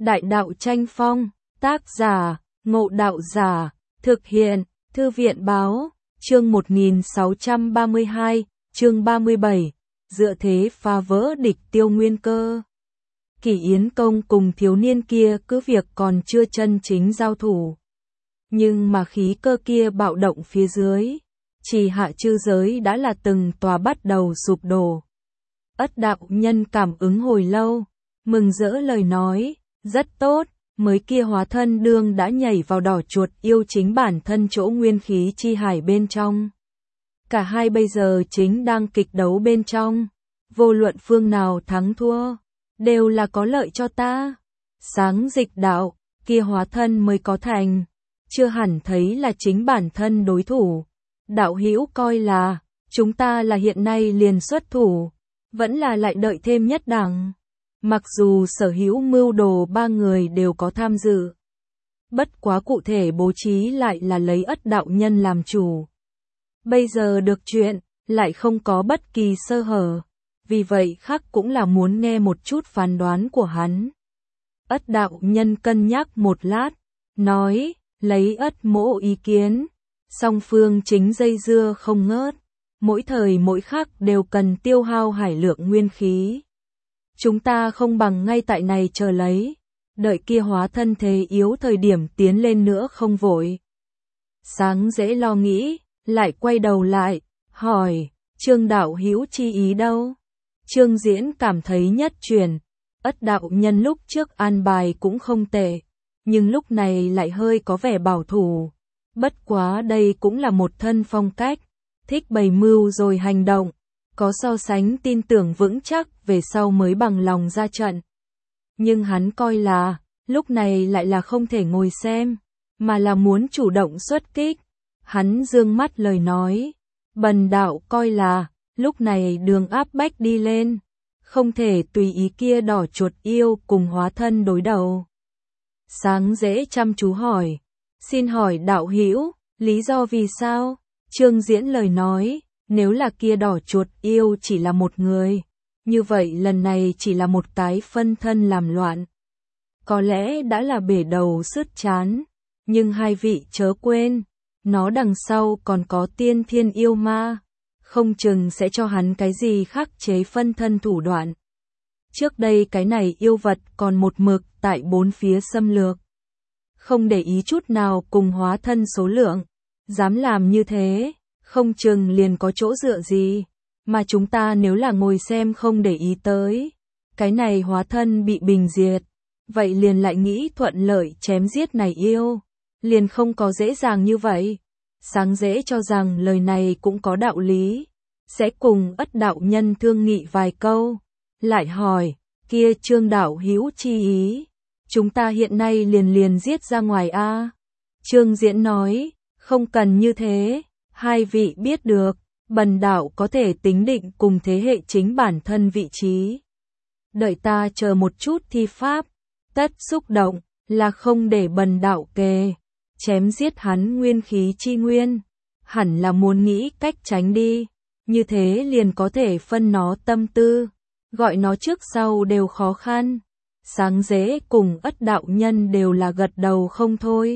Đại đạo tranh phong, tác giả, Ngộ Đạo Giả, thực hiện, Thư viện báo, chương 1632, chương 37, dựa thế phá vỡ địch tiêu nguyên cơ. Kỷ Yến Công cùng thiếu niên kia cứ việc còn chưa chân chính giao thủ. Nhưng mà khí cơ kia bạo động phía dưới, Trì Hạ chư giới đã là từng tòa bắt đầu sụp đổ. Ất đạo nhân cảm ứng hồi lâu, mừng rỡ lời nói, rất tốt, mới kia hóa thân đương đã nhảy vào đỏ chuột yêu chính bản thân chỗ nguyên khí chi hải bên trong. Cả hai bây giờ chính đang kịch đấu bên trong, vô luận phương nào thắng thua, đều là có lợi cho ta. Sáng dịch đạo, kia hóa thân mới có thành, chưa hẳn thấy là chính bản thân đối thủ. Đạo hữu coi là, chúng ta là hiện nay liền xuất thủ, vẫn là lại đợi thêm nhất đẳng. Mặc dù sở hữu mưu đồ ba người đều có tham dự, bất quá cụ thể bố trí lại là lấy Ất đạo nhân làm chủ. Bây giờ được chuyện, lại không có bất kỳ sơ hở, vì vậy khắc cũng là muốn nghe một chút phán đoán của hắn. Ất đạo nhân cân nhắc một lát, nói, lấy Ất mỗ ý kiến, song phương chính dây dưa không ngớt, mỗi thời mỗi khắc đều cần tiêu hao hải lượng nguyên khí. Chúng ta không bằng ngay tại này chờ lấy, đợi kia hóa thân thế yếu thời điểm tiến lên nữa không vội. Sáng dễ lo nghĩ, lại quay đầu lại, hỏi, Trương đạo hữu chi ý đâu? Trương Diễn cảm thấy nhất truyền, Ất đạo nhân lúc trước an bài cũng không tệ, nhưng lúc này lại hơi có vẻ bảo thủ. Bất quá đây cũng là một thân phong cách, thích bày mưu rồi hành động, có so sánh tin tưởng vững chắc về sau mới bằng lòng ra trận. Nhưng hắn coi là, lúc này lại là không thể ngồi xem, mà là muốn chủ động xuất kích. Hắn dương mắt lời nói, bần đạo coi là, lúc này đường áp bách đi lên, không thể tùy ý kia đỏ chuột yêu cùng hóa thân đối đầu. Sáng dễ chăm chú hỏi, xin hỏi đạo hữu, lý do vì sao? Trương Diễn lời nói, nếu là kia đỏ chuột yêu chỉ là một người, như vậy lần này chỉ là một cái phân thân làm loạn. Có lẽ đã là bể đầu sứt chán, nhưng hai vị chớ quên, nó đằng sau còn có tiên thiên yêu ma, không chừng sẽ cho hắn cái gì khắc chế phân thân thủ đoạn. Trước đây cái này yêu vật còn một mực tại bốn phía xâm lược, không để ý chút nào cùng hóa thân số lượng, dám làm như thế, không chừng liền có chỗ dựa gì, mà chúng ta nếu là ngồi xem không để ý tới, cái này hóa thân bị bình diệt, vậy liền lại nghĩ thuận lợi chém giết này yêu, liền không có dễ dàng như vậy. Sáng dễ cho rằng lời này cũng có đạo lý, sẽ cùng Ất đạo nhân thương nghị vài câu, lại hỏi, kia Trương đạo hữu chi ý, chúng ta hiện nay liền giết ra ngoài a. Trương Diễn nói, không cần như thế, hai vị biết được, bần đạo có thể tính định cùng thế hệ chính bản thân vị trí. Đợi ta chờ một chút thi pháp, tất xúc động, là không để bần đạo kề, chém giết hắn nguyên khí chi nguyên, hẳn là muốn nghĩ cách tránh đi, như thế liền có thể phân nó tâm tư, gọi nó trước sau đều khó khăn. Sáng dễ cùng Ất đạo nhân đều là gật đầu không thôi.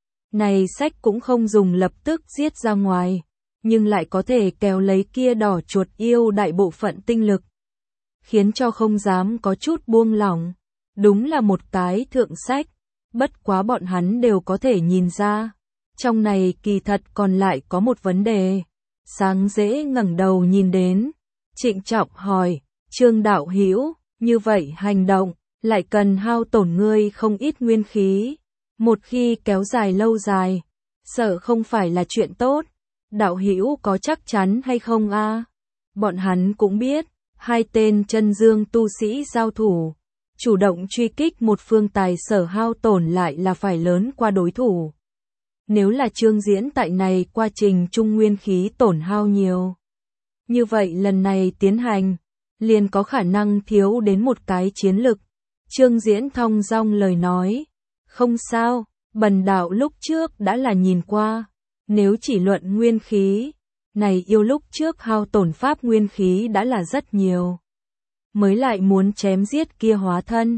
Này sách cũng không dùng lập tức giết ra ngoài, nhưng lại có thể kéo lấy kia đỏ chuột yêu đại bộ phận tinh lực, khiến cho không dám có chút buông lỏng. Đúng là một cái thượng sách, bất quá bọn hắn đều có thể nhìn ra, trong này kỳ thật còn lại có một vấn đề. Sáng dễ ngẩng đầu nhìn đến, trịnh trọng hỏi, Trương đạo hữu, như vậy hành động, lại cần hao tổn ngươi không ít nguyên khí, một khi kéo dài lâu dài, sợ không phải là chuyện tốt, đạo hữu có chắc chắn hay không a? Bọn hắn cũng biết, hai tên chân dương tu sĩ giao thủ, chủ động truy kích một phương tài sở hao tổn lại là phải lớn qua đối thủ. Nếu là Trương Diễn tại này quá trình trung nguyên khí tổn hao nhiều, như vậy lần này tiến hành, liền có khả năng thiếu đến một cái chiến lực. Trương Diễn thong dong lời nói, không sao, bần đạo lúc trước đã là nhìn qua, nếu chỉ luận nguyên khí, này yêu lúc trước hao tổn pháp nguyên khí đã là rất nhiều. Mới lại muốn chém giết kia hóa thân,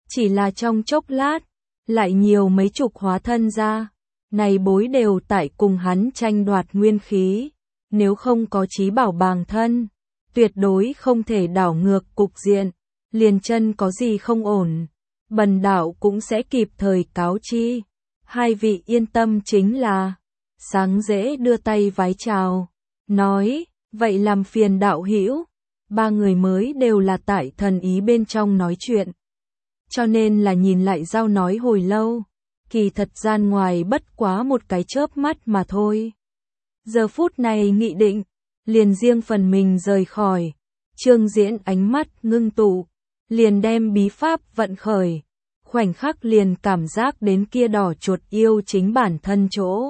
Chỉ là trong chốc lát, lại nhiều mấy chục hóa thân ra. Này bối đều tại cùng hắn tranh đoạt nguyên khí. Nếu không có trí bảo bàng thân, tuyệt đối không thể đảo ngược cục diện. Liền chân có gì không ổn, bần đạo cũng sẽ kịp thời cáo chi. Hai vị yên tâm chính là. Sáng dễ đưa tay vái chào, nói, vậy làm phiền đạo hữu. Ba người mới đều là tại thần ý bên trong nói chuyện. Cho nên là nhìn lại giao nói hồi lâu, kỳ thật gian ngoài bất quá một cái chớp mắt mà thôi. Giờ phút này nghị định, liền riêng phần mình rời khỏi. Trương Diễn ánh mắt ngưng tụ, liền đem bí pháp vận khởi. Khoảnh khắc liền cảm giác đến kia đỏ chuột yêu chính bản thân chỗ.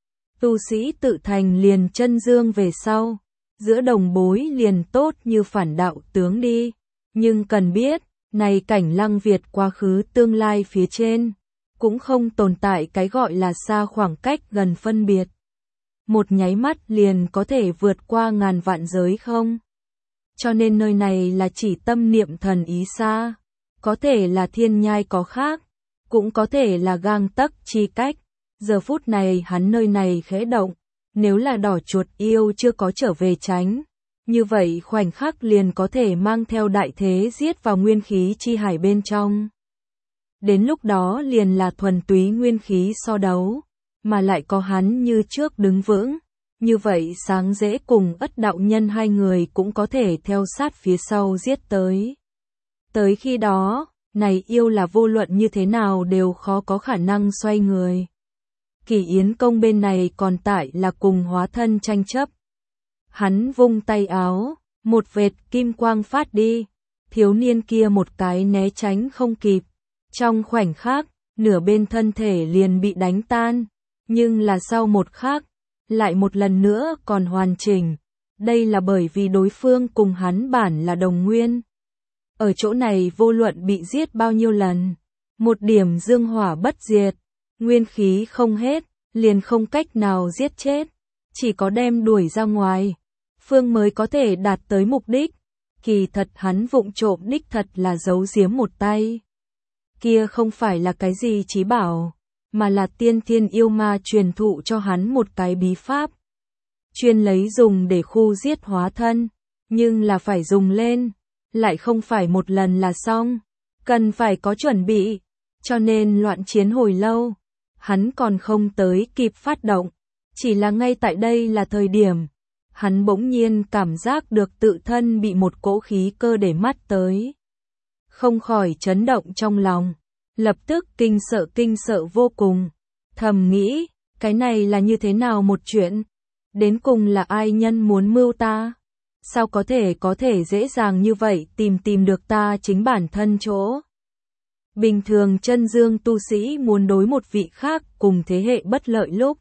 Tu sĩ tự thành liền chân dương về sau, giữa đồng bối liền tốt như phản đạo tướng đi. Nhưng cần biết, này cảnh Lăng Việt quá khứ tương lai phía trên, cũng không tồn tại cái gọi là xa khoảng cách gần phân biệt. Một nháy mắt liền có thể vượt qua ngàn vạn giới không? Cho nên nơi này là chỉ tâm niệm thần ý xa, có thể là thiên nhai có khác, cũng có thể là gang tấc chi cách. Giờ phút này hắn nơi này khẽ động, nếu là đỏ chuột yêu chưa có trở về tránh, như vậy khoảnh khắc liền có thể mang theo đại thế giết vào nguyên khí chi hải bên trong. Đến lúc đó liền là thuần túy nguyên khí so đấu, mà lại có hắn như trước đứng vững, như vậy sáng dễ cùng Ất đạo nhân hai người cũng có thể theo sát phía sau giết tới. Tới khi đó, này yêu là vô luận như thế nào đều khó có khả năng xoay người. Kỳ Yến Công bên này còn tại là cùng hóa thân tranh chấp. Hắn vung tay áo, một vệt kim quang phát đi, thiếu niên kia một cái né tránh không kịp. Trong khoảnh khắc, nửa bên thân thể liền bị đánh tan, nhưng là sau một khắc, lại một lần nữa còn hoàn chỉnh. Đây là bởi vì đối phương cùng hắn bản là đồng nguyên. Ở chỗ này vô luận bị giết bao nhiêu lần, một điểm dương hỏa bất diệt, nguyên khí không hết, liền không cách nào giết chết, chỉ có đem đuổi ra ngoài, phương mới có thể đạt tới mục đích. Kỳ thật hắn vụng trộm đích thật là giấu giếm một tay. Kia không phải là cái gì chí bảo, mà là tiên thiên yêu ma truyền thụ cho hắn một cái bí pháp. Chuyên lấy dùng để khu giết hóa thân, nhưng là phải dùng lên, lại không phải một lần là xong, cần phải có chuẩn bị, cho nên loạn chiến hồi lâu, hắn còn không tới kịp phát động, chỉ là ngay tại đây là thời điểm, hắn bỗng nhiên cảm giác được tự thân bị một cỗ khí cơ để mắt tới. Không khỏi chấn động trong lòng, lập tức kinh sợ vô cùng, thầm nghĩ, cái này là như thế nào một chuyện, đến cùng là ai nhân muốn mưu ta, sao có thể dễ dàng như vậy tìm được ta chính bản thân chỗ. Bình thường chân dương tu sĩ muốn đối một vị khác cùng thế hệ bất lợi lúc,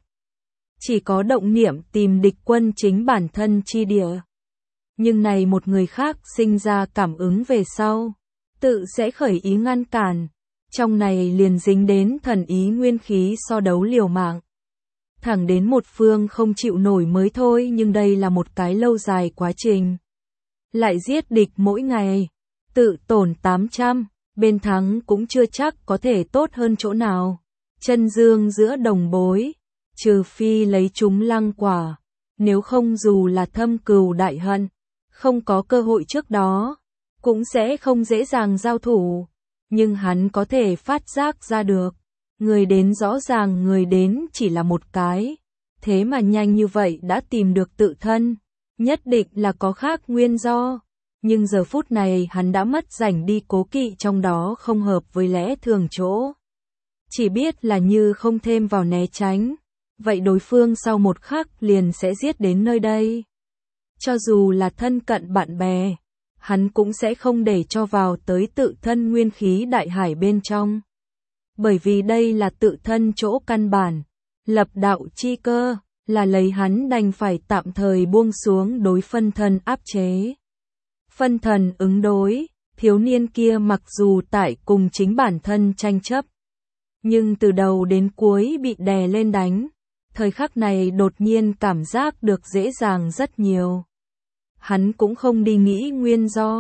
chỉ có động niệm tìm địch quân chính bản thân chi địa. Nhưng này một người khác sinh ra cảm ứng về sau, tự sẽ khởi ý ngăn cản, trong này liền dính đến thần ý nguyên khí so đấu liều mạng. Thẳng đến một phương không chịu nổi mới thôi, nhưng đây là một cái lâu dài quá trình. Lại giết địch mỗi ngày, tự tổn 800, bên thắng cũng chưa chắc có thể tốt hơn chỗ nào. Chân dương giữa đồng bối, trừ phi lấy chúng lăng quả, nếu không dù là thâm cừu đại hận, không có cơ hội trước đó, cũng sẽ không dễ dàng giao thủ. Nhưng hắn có thể phát giác ra được, người đến rõ ràng người đến chỉ là một cái, thế mà nhanh như vậy đã tìm được tự thân, nhất định là có khác nguyên do. Nhưng giờ phút này hắn đã mất rảnh đi cố kỵ trong đó không hợp với lẽ thường chỗ. Chỉ biết là như không thêm vào né tránh, vậy đối phương sau một khắc liền sẽ giết đến nơi đây. Cho dù là thân cận bạn bè, hắn cũng sẽ không để cho vào tới tự thân nguyên khí đại hải bên trong. Bởi vì đây là tự thân chỗ căn bản, lập đạo chi cơ, là lấy hắn đành phải tạm thời buông xuống đối phân thân áp chế. Phân thần ứng đối, thiếu niên kia mặc dù tại cùng chính bản thân tranh chấp, nhưng từ đầu đến cuối bị đè lên đánh, thời khắc này đột nhiên cảm giác được dễ dàng rất nhiều. Hắn cũng không đi nghĩ nguyên do,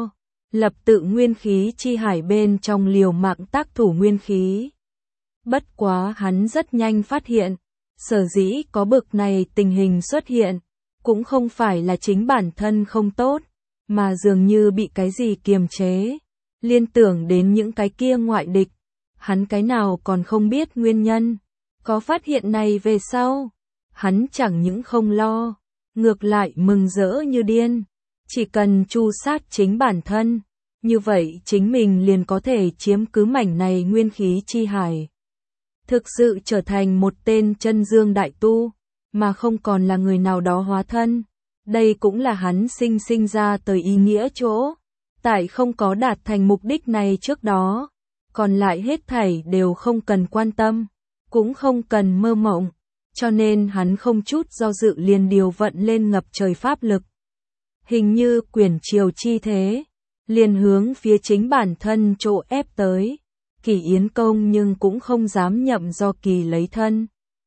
lập tự nguyên khí chi hải bên trong liều mạng tác thủ nguyên khí. Bất quá hắn rất nhanh phát hiện, sở dĩ có bực này tình hình xuất hiện, cũng không phải là chính bản thân không tốt, mà dường như bị cái gì kiềm chế, liên tưởng đến những cái kia ngoại địch, hắn cái nào còn không biết nguyên nhân. Có phát hiện này về sau, hắn chẳng những không lo, ngược lại mừng rỡ như điên, chỉ cần tru sát chính bản thân, như vậy chính mình liền có thể chiếm cứ mảnh này nguyên khí chi hải. Thực sự trở thành một tên chân dương đại tu, mà không còn là người nào đó hóa thân. Đây cũng là hắn sinh ra tới ý nghĩa chỗ. Tại không có đạt thành mục đích này trước đó, còn lại hết thảy đều không cần quan tâm, cũng không cần mơ mộng, cho nên hắn không chút do dự liền điều vận lên ngập trời pháp lực. Hình như quyển triều chi thế, liền hướng phía chính bản thân chỗ ép tới. Kỳ Yến Công nhưng cũng không dám nhậm do kỳ lấy thân.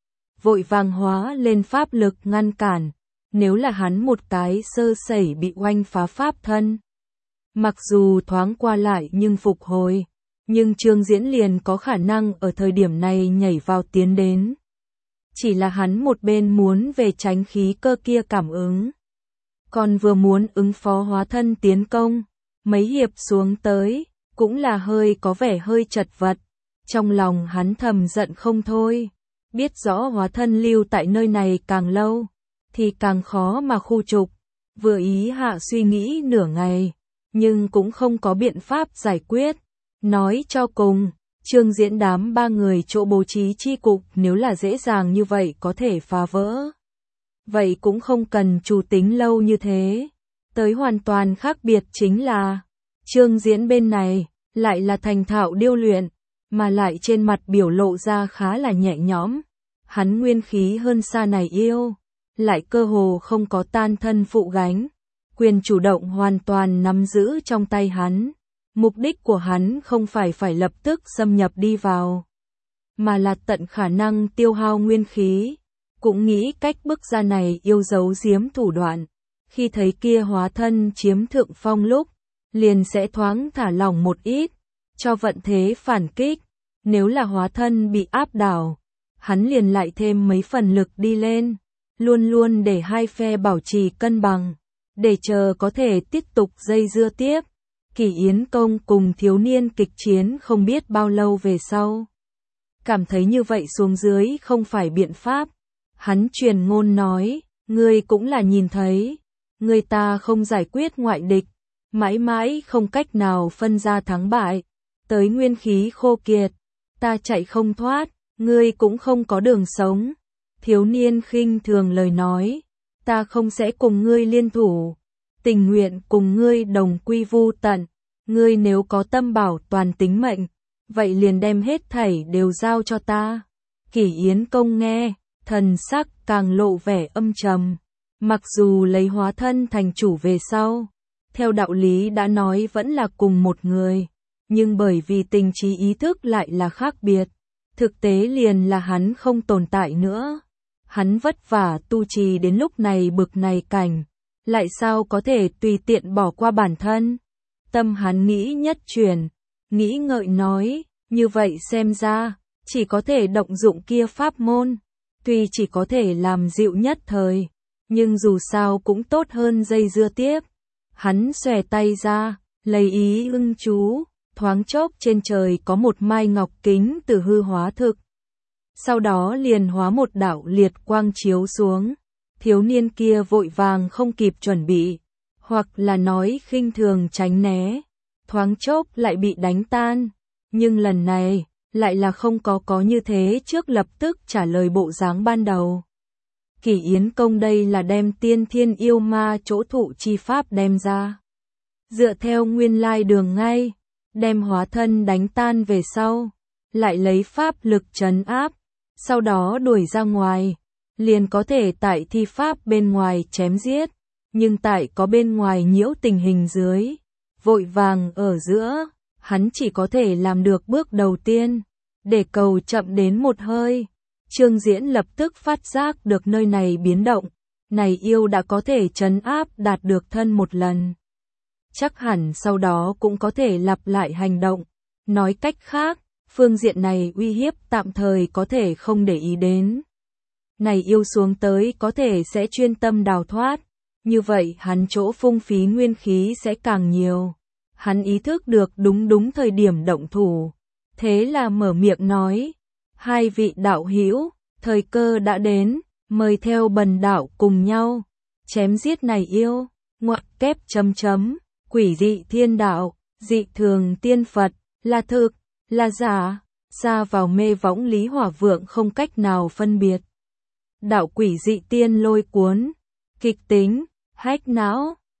Vội vàng hóa lên pháp lực ngăn cản, nếu là hắn một cái sơ sẩy bị oanh phá pháp thân. Mặc dù thoáng qua lại nhưng phục hồi, nhưng Trương Diễn liền có khả năng ở thời điểm này nhảy vào tiến đến. Chỉ là hắn một bên muốn về tránh khí cơ kia cảm ứng, còn vừa muốn ứng phó hóa thân tiến công, mấy hiệp xuống tới, cũng là có vẻ hơi chật vật. Trong lòng hắn thầm giận không thôi, biết rõ hóa thân lưu tại nơi này càng lâu, thì càng khó mà khu trục. Vừa ý hạ suy nghĩ nửa ngày, nhưng cũng không có biện pháp giải quyết. Nói cho cùng, Trương Diễn đám ba người chỗ bố trí chi cục nếu là dễ dàng như vậy có thể phá vỡ. Vậy cũng không cần chủ tính lâu như thế. Tới hoàn toàn khác biệt chính là, Trương Diễn bên này, lại là thành thạo điêu luyện, mà lại trên mặt biểu lộ ra khá là nhẹ nhõm. Hắn nguyên khí hơn xa này yêu, lại cơ hồ không có tan thân phụ gánh. Quyền chủ động hoàn toàn nắm giữ trong tay hắn. Mục đích của hắn không phải lập tức xâm nhập đi vào, mà là tận khả năng tiêu hao nguyên khí, cũng nghĩ cách bức ra này yêu giấu giếm thủ đoạn. Khi thấy kia hóa thân chiếm thượng phong lúc, liền sẽ thoáng thả lỏng một ít, cho vận thế phản kích. Nếu là hóa thân bị áp đảo, hắn liền lại thêm mấy phần lực đi lên, luôn luôn để hai phe bảo trì cân bằng, để chờ có thể tiếp tục dây dưa tiếp. Kỳ Yến Công cùng thiếu niên kịch chiến không biết bao lâu về sau. Cảm thấy như vậy xuống dưới không phải biện pháp. Hắn truyền ngôn nói, ngươi cũng là nhìn thấy, người ta không giải quyết ngoại địch, mãi mãi không cách nào phân ra thắng bại. Tới nguyên khí khô kiệt, ta chạy không thoát, ngươi cũng không có đường sống. Thiếu niên khinh thường lời nói, ta không sẽ cùng ngươi liên thủ, tình nguyện cùng ngươi đồng quy vu tận. Ngươi nếu có tâm bảo toàn tính mệnh, vậy liền đem hết thảy đều giao cho ta. Kỳ Yến Công nghe, thần sắc càng lộ vẻ âm trầm. Mặc dù lấy hóa thân thành chủ về sau, theo đạo lý đã nói vẫn là cùng một người, nhưng bởi vì tình trí ý thức lại là khác biệt, thực tế liền là hắn không tồn tại nữa. Hắn vất vả tu trì đến lúc này bực này cảnh, lại sao có thể tùy tiện bỏ qua bản thân. Tâm hắn nghĩ nhất chuyển, nghĩ ngợi nói, như vậy xem ra, chỉ có thể động dụng kia pháp môn, tuy chỉ có thể làm dịu nhất thời, nhưng dù sao cũng tốt hơn dây dưa tiếp. Hắn xòe tay ra, lấy ý ưng chú, thoáng chốc trên trời có một mai ngọc kính từ hư hóa thực. Sau đó liền hóa một đạo liệt quang chiếu xuống, thiếu niên kia vội vàng không kịp chuẩn bị, hoặc là nói khinh thường tránh né, thoáng chốc lại bị đánh tan, nhưng lần này, lại là không có như thế trước lập tức trả lời bộ dáng ban đầu. Kỳ Yến Công đây là đem tiên thiên yêu ma chỗ thụ chi pháp đem ra. Dựa theo nguyên lai đường ngay, đem hóa thân đánh tan về sau, lại lấy pháp lực trấn áp, sau đó đuổi ra ngoài, liền có thể tại thi pháp bên ngoài chém giết. Nhưng tại có bên ngoài nhiễu tình hình dưới, vội vàng ở giữa, hắn chỉ có thể làm được bước đầu tiên, để cầu chậm đến một hơi. Trương Diễn lập tức phát giác được nơi này biến động, này yêu đã có thể trấn áp đạt được thân một lần. chắc hẳn sau đó cũng có thể lặp lại hành động. Nói cách khác, phương diện này uy hiếp tạm thời có thể không để ý đến. Này yêu xuống tới có thể sẽ chuyên tâm đào thoát, như vậy hắn chỗ phung phí nguyên khí sẽ càng nhiều. Hắn ý thức được đúng thời điểm động thủ, thế là mở miệng nói: "Hai vị đạo hữu, thời cơ đã đến, mời theo bần đạo cùng nhau chém giết này yêu." Ngoặc kép chấm chấm, quỷ dị thiên đạo, dị thường tiên Phật, là thực, là giả, xa vào mê võng Lý Hỏa Vượng không cách nào phân biệt. Đạo quỷ dị tiên lôi cuốn, kịch tính, hách não,